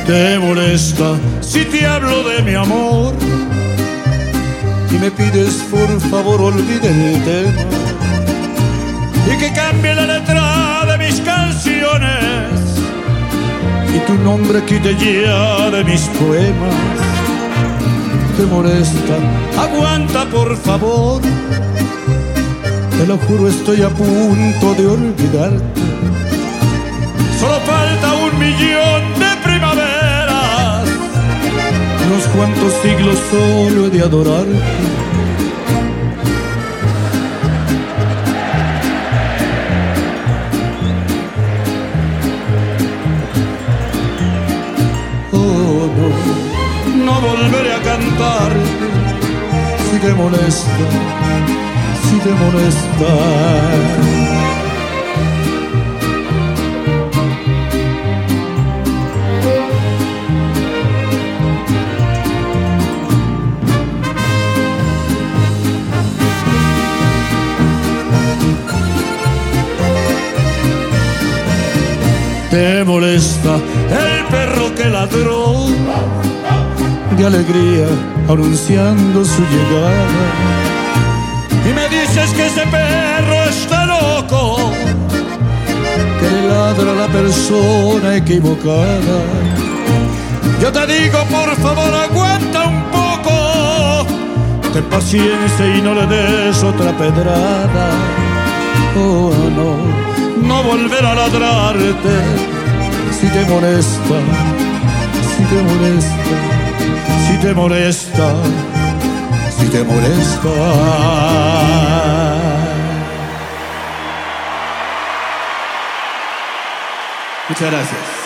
¿Te molesta si te hablo de mi amor? Y me pides por favor olvide el tema y que cambie la letra de mis canciones y tu nombre quite ya de mis poemas. ¿Te molesta? Aguanta por favor, te lo juro estoy a punto de olvidarte. Solo falta 1.000.000 de primaveras, unos cuantos siglos solo he de adorarte. Oh no, no volveré a cantarte si te molesta, si te molesta. ¿Te molesta el perro que ladró de alegría anunciando su llegada? Y me dices que ese perro está loco, que le ladra a la persona equivocada. Yo te digo por favor aguanta un poco, ten paciencia y no le des otra pedrada. Oh no, no volver a ladrarte si te molesta, si te molesta, si te molesta, si te molesta. Muchas gracias.